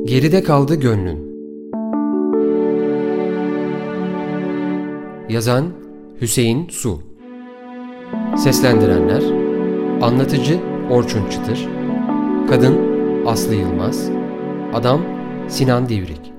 Geride kaldı gönlün. Yazan Hüseyin Su. Seslendirenler: Anlatıcı Orçun Çıtır, Kadın Aslı Yılmaz, Adam Sinan Divrik.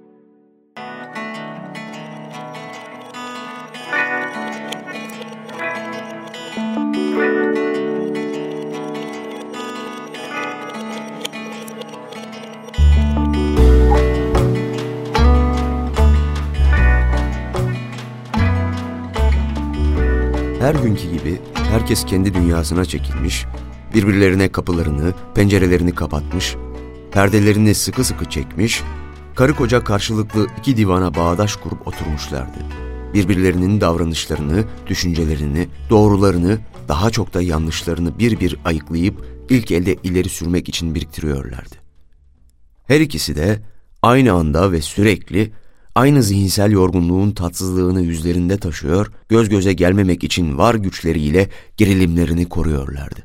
Her günkü gibi herkes kendi dünyasına çekilmiş, birbirlerine kapılarını, pencerelerini kapatmış, perdelerini sıkı sıkı çekmiş, karı koca karşılıklı iki divana bağdaş kurup oturmuşlardı. Birbirlerinin davranışlarını, düşüncelerini, doğrularını, daha çok da yanlışlarını bir bir ayıklayıp ilk elde ileri sürmek için biriktiriyorlardı. Her ikisi de aynı anda ve sürekli aynı zihinsel yorgunluğun tatsızlığını yüzlerinde taşıyor, göz göze gelmemek için var güçleriyle gerilimlerini koruyorlardı.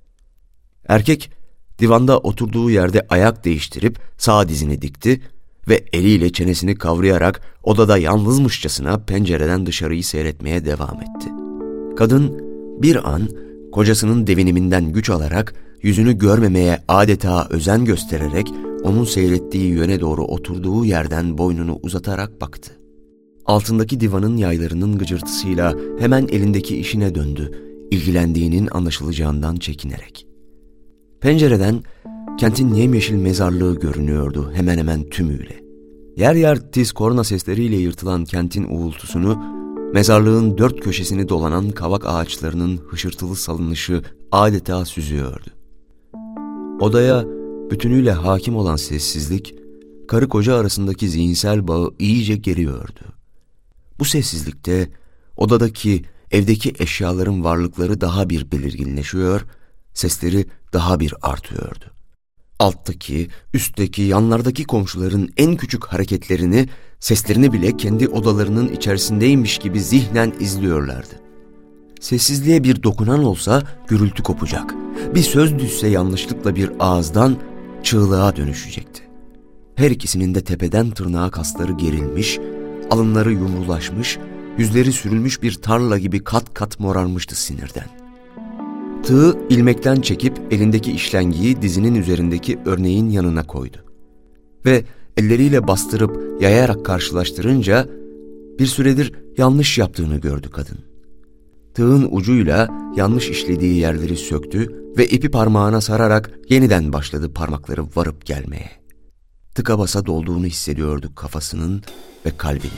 Erkek, divanda oturduğu yerde ayak değiştirip sağ dizini dikti ve eliyle çenesini kavrayarak odada yalnızmışçasına pencereden dışarıyı seyretmeye devam etti. Kadın bir an kocasının deviniminden güç alarak yüzünü görmemeye adeta özen göstererek onun seyrettiği yöne doğru oturduğu yerden boynunu uzatarak baktı. Altındaki divanın yaylarının gıcırtısıyla hemen elindeki işine döndü, ilgilendiğinin anlaşılacağından çekinerek. Pencereden kentin yemyeşil mezarlığı görünüyordu hemen hemen tümüyle. Yer yer tiz korna sesleriyle yırtılan kentin uğultusunu, mezarlığın dört köşesini dolanan kavak ağaçlarının hışırtılı salınışı adeta süzüyordu. Odaya bütünüyle hakim olan sessizlik, karı koca arasındaki zihinsel bağı iyice geriyordu. Bu sessizlikte odadaki, evdeki eşyaların varlıkları daha bir belirginleşiyor, sesleri daha bir artıyordu. Alttaki, üstteki, yanlardaki komşuların en küçük hareketlerini, seslerini bile kendi odalarının içerisindeymiş gibi zihnen izliyorlardı. Sessizliğe bir dokunan olsa gürültü kopacak. Bir söz düşse yanlışlıkla bir ağızdan çığlığa dönüşecekti. Her ikisinin de tepeden tırnağa kasları gerilmiş, alınları yumrulaşmış, yüzleri sürülmüş bir tarla gibi kat kat morarmıştı sinirden. Tığı ilmekten çekip elindeki işlengiyi dizinin üzerindeki örneğin yanına koydu. Ve elleriyle bastırıp yayarak karşılaştırınca bir süredir yanlış yaptığını gördü kadın. Tığın ucuyla yanlış işlediği yerleri söktü ve ipi parmağına sararak yeniden başladı parmakları varıp gelmeye. Tıka basa dolduğunu hissediyordu kafasının ve kalbinin.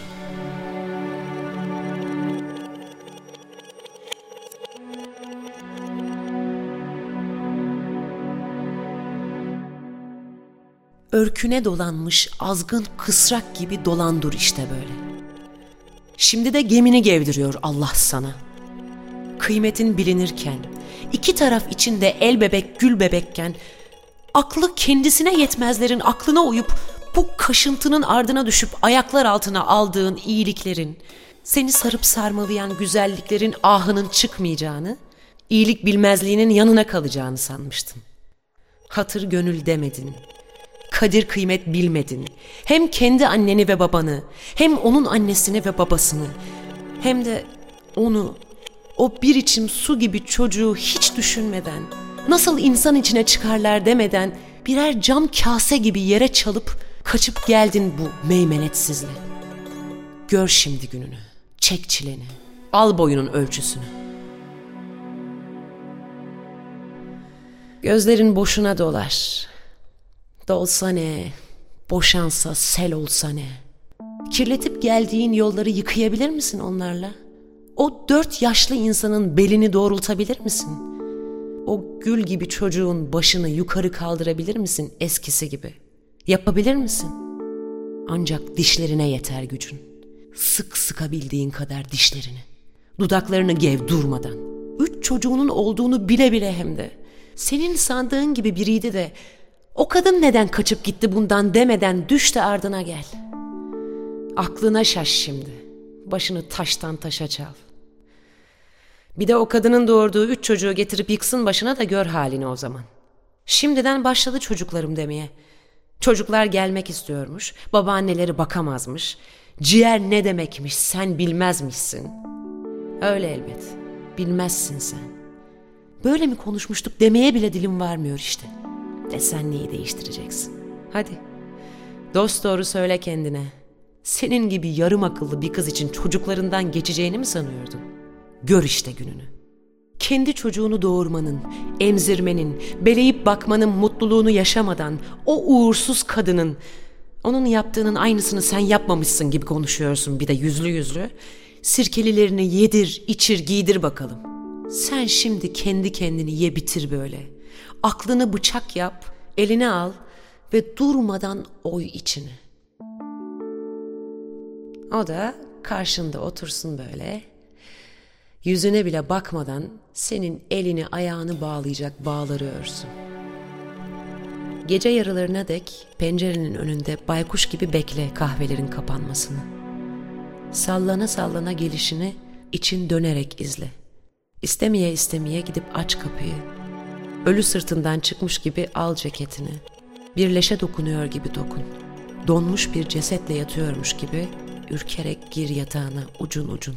Örküne dolanmış azgın kısrak gibi dolan dur işte böyle. Şimdi de gemini gevdiriyor Allah sana. Kıymetin bilinirken, iki taraf içinde el bebek gül bebekken, aklı kendisine yetmezlerin aklına uyup bu kaşıntının ardına düşüp ayaklar altına aldığın iyiliklerin, seni sarıp sarmalayan güzelliklerin ahının çıkmayacağını, iyilik bilmezliğinin yanına kalacağını sanmıştın. Hatır gönül demedin, kadir kıymet bilmedin. Hem kendi anneni ve babanı, hem onun annesini ve babasını, hem de onu, o bir içim su gibi çocuğu hiç düşünmeden, nasıl insan içine çıkarlar demeden birer cam kase gibi yere çalıp kaçıp geldin bu meymenetsizle. Gör şimdi gününü, çek çileni, al boyunun ölçüsünü. Gözlerin boşuna dolar. Dolsa ne, boşansa sel olsa ne? Kirletip geldiğin yolları yıkayabilir misin onlarla? O 4 yaşlı insanın belini doğrultabilir misin? O gül gibi çocuğun başını yukarı kaldırabilir misin eskisi gibi? Yapabilir misin? Ancak dişlerine yeter gücün. Sık sıkabildiğin kadar dişlerini. Dudaklarını gev durmadan. 3 çocuğunun olduğunu bile bile hem de. Senin sandığın gibi biriydi de o kadın neden kaçıp gitti bundan demeden düş de ardına gel. Aklına şaş şimdi. Başını taştan taşa çal. Bir de o kadının doğurduğu 3 çocuğu getirip yıksın başına da gör halini o zaman. Şimdiden başladı çocuklarım demeye. Çocuklar gelmek istiyormuş, babaanneleri bakamazmış. Ciğer ne demekmiş sen bilmezmişsin. Öyle elbet, bilmezsin sen. Böyle mi konuşmuştuk demeye bile dilim varmıyor işte. Sen neyi değiştireceksin? Hadi, dosdoğru söyle kendine. Senin gibi yarım akıllı bir kız için çocuklarından geçeceğini mi sanıyordun? Gör işte gününü. Kendi çocuğunu doğurmanın, emzirmenin, beleyip bakmanın mutluluğunu yaşamadan o uğursuz kadının, onun yaptığının aynısını sen yapmamışsın gibi konuşuyorsun bir de yüzlü yüzlü. Sirkelilerini yedir, içir, giydir bakalım. Sen şimdi kendi kendini ye bitir böyle. Aklını bıçak yap, eline al ve durmadan oy içini. O da karşında otursun böyle. Yüzüne bile bakmadan senin elini ayağını bağlayacak bağları örsün. Gece yarılarına dek pencerenin önünde baykuş gibi bekle kahvelerin kapanmasını. Sallana sallana gelişini için dönerek izle. İstemeye istemeye gidip aç kapıyı. Ölü sırtından çıkmış gibi al ceketini. Bir leşe dokunuyor gibi dokun. Donmuş bir cesetle yatıyormuş gibi ürkerek gir yatağına ucun ucun.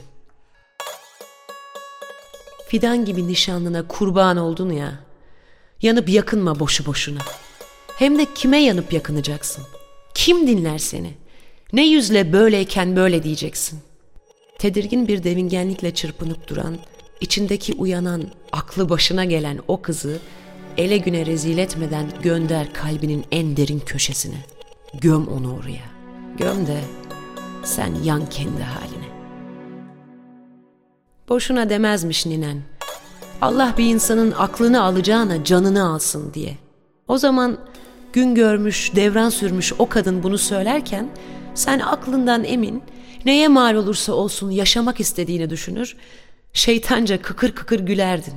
Fidan gibi nişanlına kurban oldun ya, yanıp yakınma boşu boşuna. Hem de kime yanıp yakınacaksın? Kim dinler seni? Ne yüzle böyleyken böyle diyeceksin? Tedirgin bir devingenlikle çırpınıp duran, içindeki uyanan, aklı başına gelen o kızı ele güne rezil etmeden gönder kalbinin en derin köşesine. Göm onu oraya. Göm de sen yan kendi haline. Boşuna demezmiş ninen. Allah bir insanın aklını alacağına canını alsın diye. O zaman gün görmüş, devran sürmüş o kadın bunu söylerken sen aklından emin, neye mal olursa olsun yaşamak istediğini düşünür, şeytanca kıkır kıkır gülerdin.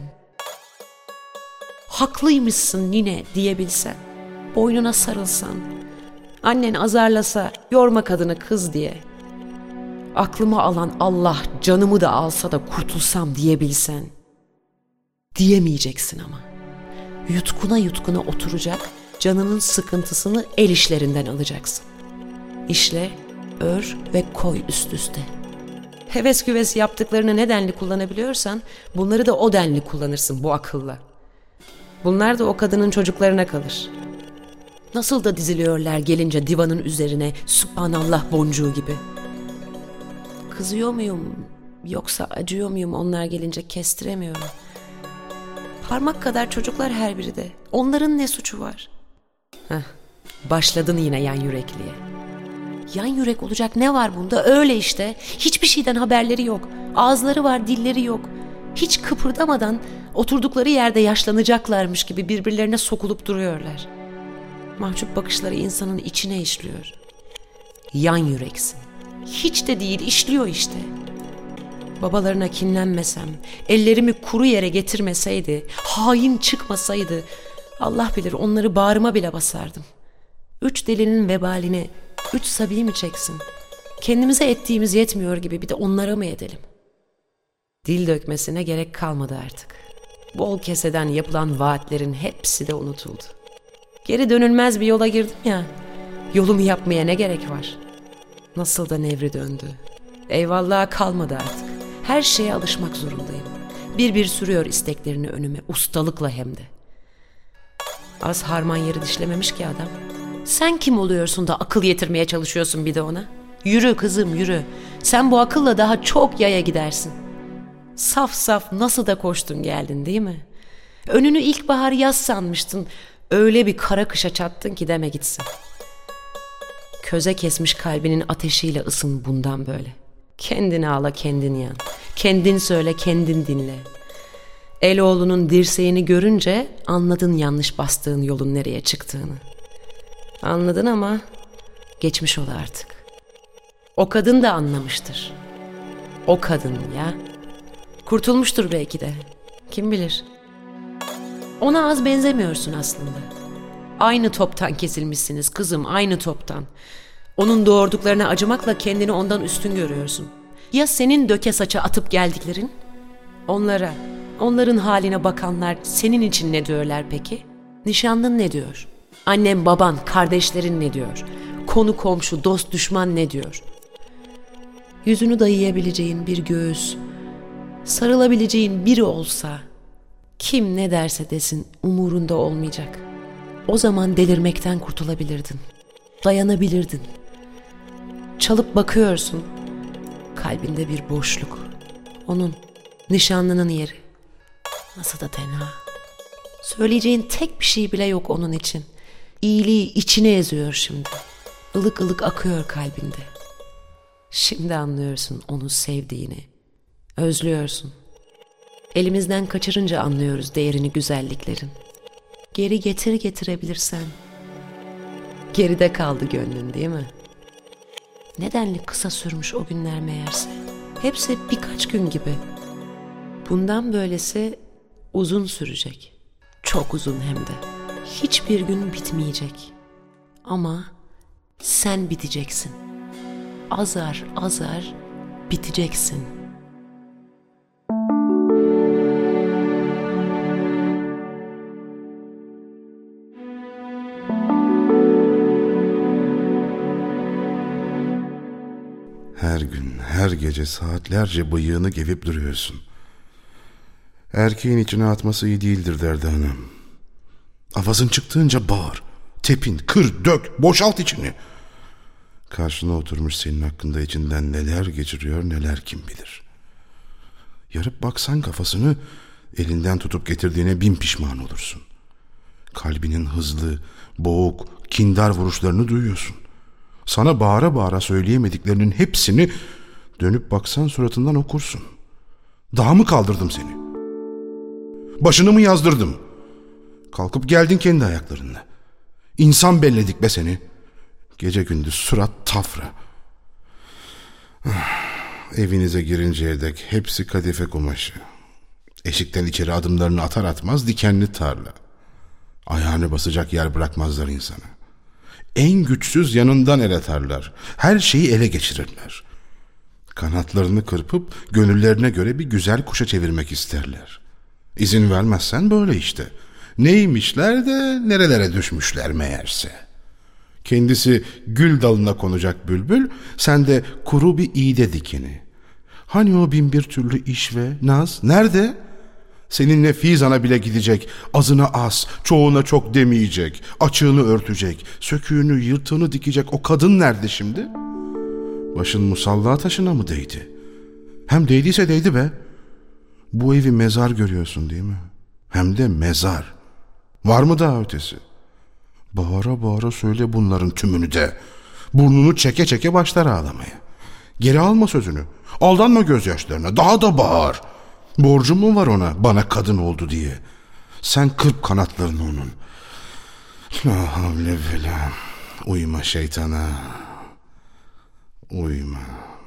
Haklıymışsın nine diyebilsen, boynuna sarılsan, annen azarlasa yorma kadını kız diye, aklımı alan Allah canımı da alsa da kurtulsam diyebilsen, diyemeyeceksin ama. Yutkuna yutkuna oturacak, canının sıkıntısını el işlerinden alacaksın. İşle, ör ve koy üst üste. Heves güves yaptıklarını ne denli kullanabiliyorsan, bunları da o denli kullanırsın bu akılla. Bunlar da o kadının çocuklarına kalır. Nasıl da diziliyorlar gelince divanın üzerine, Sübhanallah boncuğu gibi. Kızıyor muyum, yoksa acıyor muyum onlar gelince kestiremiyorum. Parmak kadar çocuklar her biri de. Onların ne suçu var? Başladın yine yan yürekliğe. Yan yürek olacak ne var bunda? Öyle işte. Hiçbir şeyden haberleri yok. Ağızları var, dilleri yok. Hiç kıpırdamadan oturdukları yerde yaşlanacaklarmış gibi birbirlerine sokulup duruyorlar. Mahcup bakışları insanın içine işliyor. Yan yüreksin. Hiç de değil, işliyor işte. Babalarına kinlenmesem, ellerimi kuru yere getirmeseydi, hain çıkmasaydı, Allah bilir onları bağrıma bile basardım. 3 delinin vebalini 3 sabi mi çeksin? Kendimize ettiğimiz yetmiyor gibi bir de onlara mı edelim? Dil dökmesine gerek kalmadı artık. Bol keseden yapılan vaatlerin hepsi de unutuldu. Geri dönülmez bir yola girdim ya, yolumu yapmaya ne gerek var? Nasıl da nevri döndü. Eyvallaha kalmadı artık. Her şeye alışmak zorundayım. Bir sürüyor isteklerini önüme, ustalıkla hem de. Az harman yeri dişlememiş ki adam. Sen kim oluyorsun da akıl yetirmeye çalışıyorsun bir de ona? Yürü kızım yürü. Sen bu akılla daha çok yaya gidersin. Saf saf nasıl da koştun geldin değil mi? Önünü ilkbahar yaz sanmıştın. Öyle bir kara kışa çattın ki deme gitsin. Köze kesmiş kalbinin ateşiyle ısın bundan böyle. Kendini ağla kendin yan. Kendin söyle kendin dinle. Eloğlunun dirseğini görünce anladın yanlış bastığın yolun nereye çıktığını. Anladın ama geçmiş ol artık. O kadın da anlamıştır. O kadın ya. Kurtulmuştur belki de. Kim bilir. Ona az benzemiyorsun aslında. Aynı toptan kesilmişsiniz kızım, aynı toptan. Onun doğurduklarına acımakla kendini ondan üstün görüyorsun. Ya senin döke saça atıp geldiklerin? Onlara, onların haline bakanlar senin için ne diyorlar peki? Nişanlın ne diyor? Annem, baban, kardeşlerin ne diyor? Konu komşu, dost düşman ne diyor? Yüzünü dayayabileceğin bir göğüs, sarılabileceğin biri olsa, kim ne derse desin umurunda olmayacak. O zaman delirmekten kurtulabilirdin. Dayanabilirdin. Çalıp bakıyorsun. Kalbinde bir boşluk. Onun, nişanlının yeri. Nasıl da tenha. Söyleyeceğin tek bir şey bile yok onun için. İyiliği içine eziyor şimdi. Ilık ılık akıyor kalbinde. Şimdi anlıyorsun onu sevdiğini. Özlüyorsun. Elimizden kaçırınca anlıyoruz değerini güzelliklerin. Geri getirebilirsen. Geride kaldı gönlün, değil mi? Nedenli kısa sürmüş o günler meğerse. Hepsi birkaç gün gibi. Bundan böylesi uzun sürecek. Çok uzun hem de. Hiçbir gün bitmeyecek. Ama sen biteceksin. Azar azar biteceksin. Her gün, her gece saatlerce bıyığını gevip duruyorsun. Erkeğin içine atması iyi değildir derdi anam. Avazın çıktığınca bağır, tepin, kır, dök, boşalt içini. Karşına oturmuş senin hakkında içinden neler geçiriyor neler kim bilir. Yarıp baksan kafasını, elinden tutup getirdiğine bin pişman olursun. Kalbinin hızlı, boğuk, kindar vuruşlarını duyuyorsun. Sana bağıra bağıra söyleyemediklerinin hepsini dönüp baksan suratından okursun. Daha mı kaldırdım seni? Başını mı yazdırdım? Kalkıp geldin kendi ayaklarınla. İnsan belledik be seni. Gece gündüz surat tafra. Evinize girinceye dek hepsi kadife kumaşı. Eşikten içeri adımlarını atar atmaz dikenli tarla. Ayağını basacak yer bırakmazlar insana. En güçsüz yanından el atarlar. Her şeyi ele geçirirler. Kanatlarını kırpıp gönüllerine göre bir güzel kuşa çevirmek isterler. İzin vermezsen böyle işte. Neymişler de nerelere düşmüşler meğerse. Kendisi gül dalına konacak bülbül, sen de kuru bir iğde dikeni. Hani o bin bir türlü iş ve naz nerede? Seninle Fizan'a bile gidecek, azına az, çoğuna çok demeyecek, açığını örtecek, söküğünü, yırtığını dikecek o kadın nerede şimdi? Başın musalla taşına mı değdi? Hem değdiyse değdi be. Bu evi mezar görüyorsun değil mi? Hem de mezar. Var mı daha ötesi? Bağıra bağıra söyle bunların tümünü de. Burnunu çeke çeke başlar ağlamaya. Geri alma sözünü. Aldanma gözyaşlarına. Daha da bağır. Borcum mu var ona bana kadın oldu diye? Sen kırp kanatlarını onun. La havle ve la. Uyma şeytana. Uyma.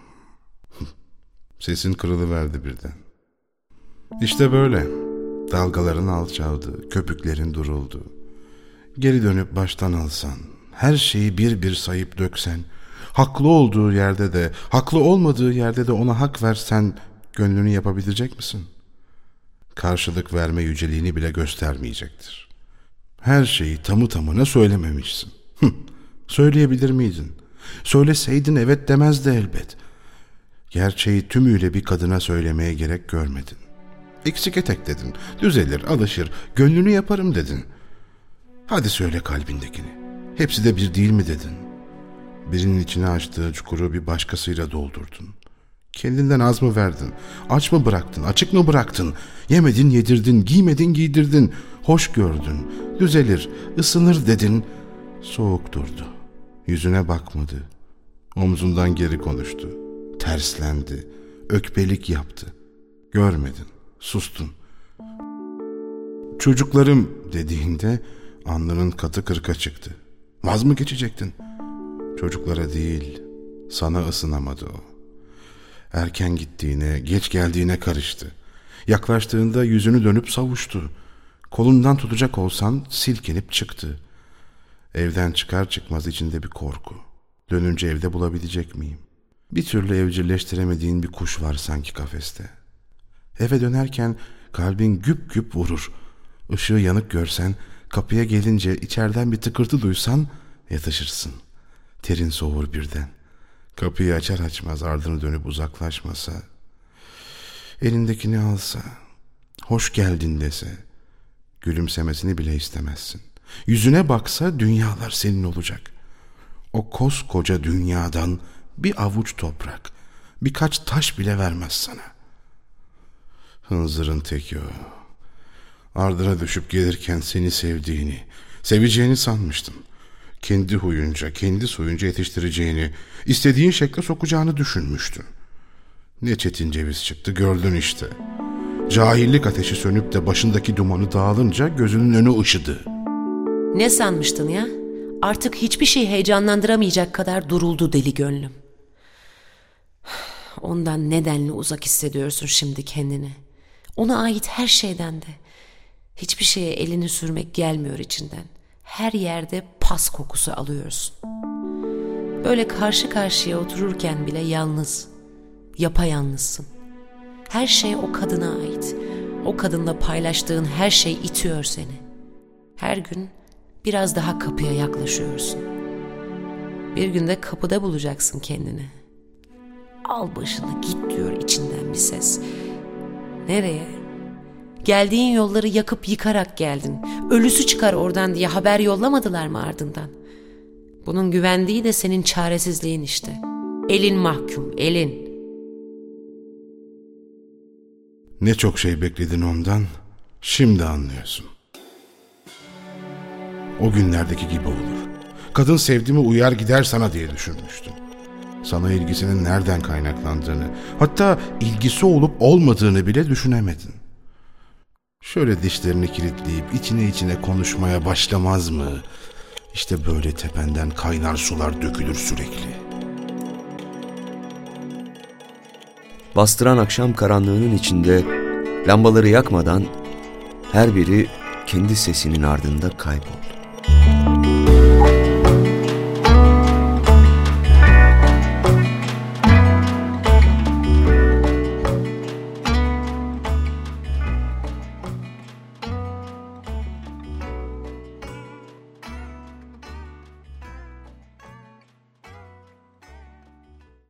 Sesin kırılıverdi birden. İşte böyle. Dalgaların alçaldı, köpüklerin duruldu. Geri dönüp baştan alsan, her şeyi bir bir sayıp döksen, haklı olduğu yerde de, haklı olmadığı yerde de ona hak versen, gönlünü yapabilecek misin? Karşılık verme yüceliğini bile göstermeyecektir. Her şeyi tamı tamına söylememişsin. Söyleyebilir miydin? Söyleseydin evet demezdi elbet. Gerçeği tümüyle bir kadına söylemeye gerek görmedin. Eksik etek dedin, düzelir, alışır, gönlünü yaparım dedin. Hadi söyle kalbindekini. Hepsi de bir değil mi dedin? Birinin içine açtığı çukuru bir başkasıyla doldurdun. Kendinden az mı verdin? Aç mı bıraktın? Açık mı bıraktın? Yemedin, yedirdin, giymedin, giydirdin. Hoş gördün, düzelir, ısınır dedin. Soğuk durdu. Yüzüne bakmadı. Omzundan geri konuştu. Terslendi. Ökbelik yaptı. Görmedin, sustun. Çocuklarım dediğinde alnının katı kırka çıktı. Vaz mı geçecektin? Çocuklara değil, sana ısınamadı o. Erken gittiğine, geç geldiğine karıştı. Yaklaştığında yüzünü dönüp savuştu. Kolundan tutacak olsan silkinip çıktı. Evden çıkar çıkmaz içinde bir korku. Dönünce evde bulabilecek miyim? Bir türlü evcilleştiremediğin bir kuş var sanki kafeste. Eve dönerken kalbin güp güp vurur. Işığı yanık görsen Kapıya gelince içeriden bir tıkırtı duysan yatışırsın. Terin soğur birden. Kapıyı açar açmaz ardını dönüp uzaklaşmasa, elindekini alsa, hoş geldin dese, gülümsemesini bile istemezsin. Yüzüne baksa dünyalar senin olacak. O koskoca dünyadan bir avuç toprak, birkaç taş bile vermez sana. Hınzırın teki o. Ardına düşüp gelirken seni sevdiğini, seveceğini sanmıştın. Kendi huyunca, kendi soyunca yetiştireceğini, istediğin şekle sokacağını düşünmüştün. Ne çetin ceviz çıktı, gördün işte. Cahillik ateşi sönüp de başındaki dumanı dağılınca gözünün önü ışıdı. Ne sanmıştın ya? Artık hiçbir şey heyecanlandıramayacak kadar duruldu deli gönlüm. Ondan nedenli uzak hissediyorsun şimdi kendini. Ona ait her şeyden de. Hiçbir şeye elini sürmek gelmiyor içinden. Her yerde pas kokusu alıyorsun. Böyle karşı karşıya otururken bile yalnız, yapayalnızsın. Her şey o kadına ait. O kadınla paylaştığın her şey itiyor seni. Her gün biraz daha kapıya yaklaşıyorsun. Bir günde kapıda bulacaksın kendini. Al başını git diyor içinden bir ses. Nereye? Geldiğin yolları yakıp yıkarak geldin. Ölüsü çıkar oradan diye haber yollamadılar mı ardından? Bunun güvendiği de senin çaresizliğin işte. Elin mahkum, elin. Ne çok şey bekledin ondan, şimdi anlıyorsun. O günlerdeki gibi olur. Kadın sevdiğimi uyar gider sana diye düşünmüştüm. Sana ilgisinin nereden kaynaklandığını, hatta ilgisi olup olmadığını bile düşünemedin. Şöyle dişlerini kilitleyip içine konuşmaya başlamaz mı? İşte böyle tependen kaynar sular dökülür sürekli. Bastıran akşam karanlığının içinde lambaları yakmadan her biri kendi sesinin ardında kayboldu.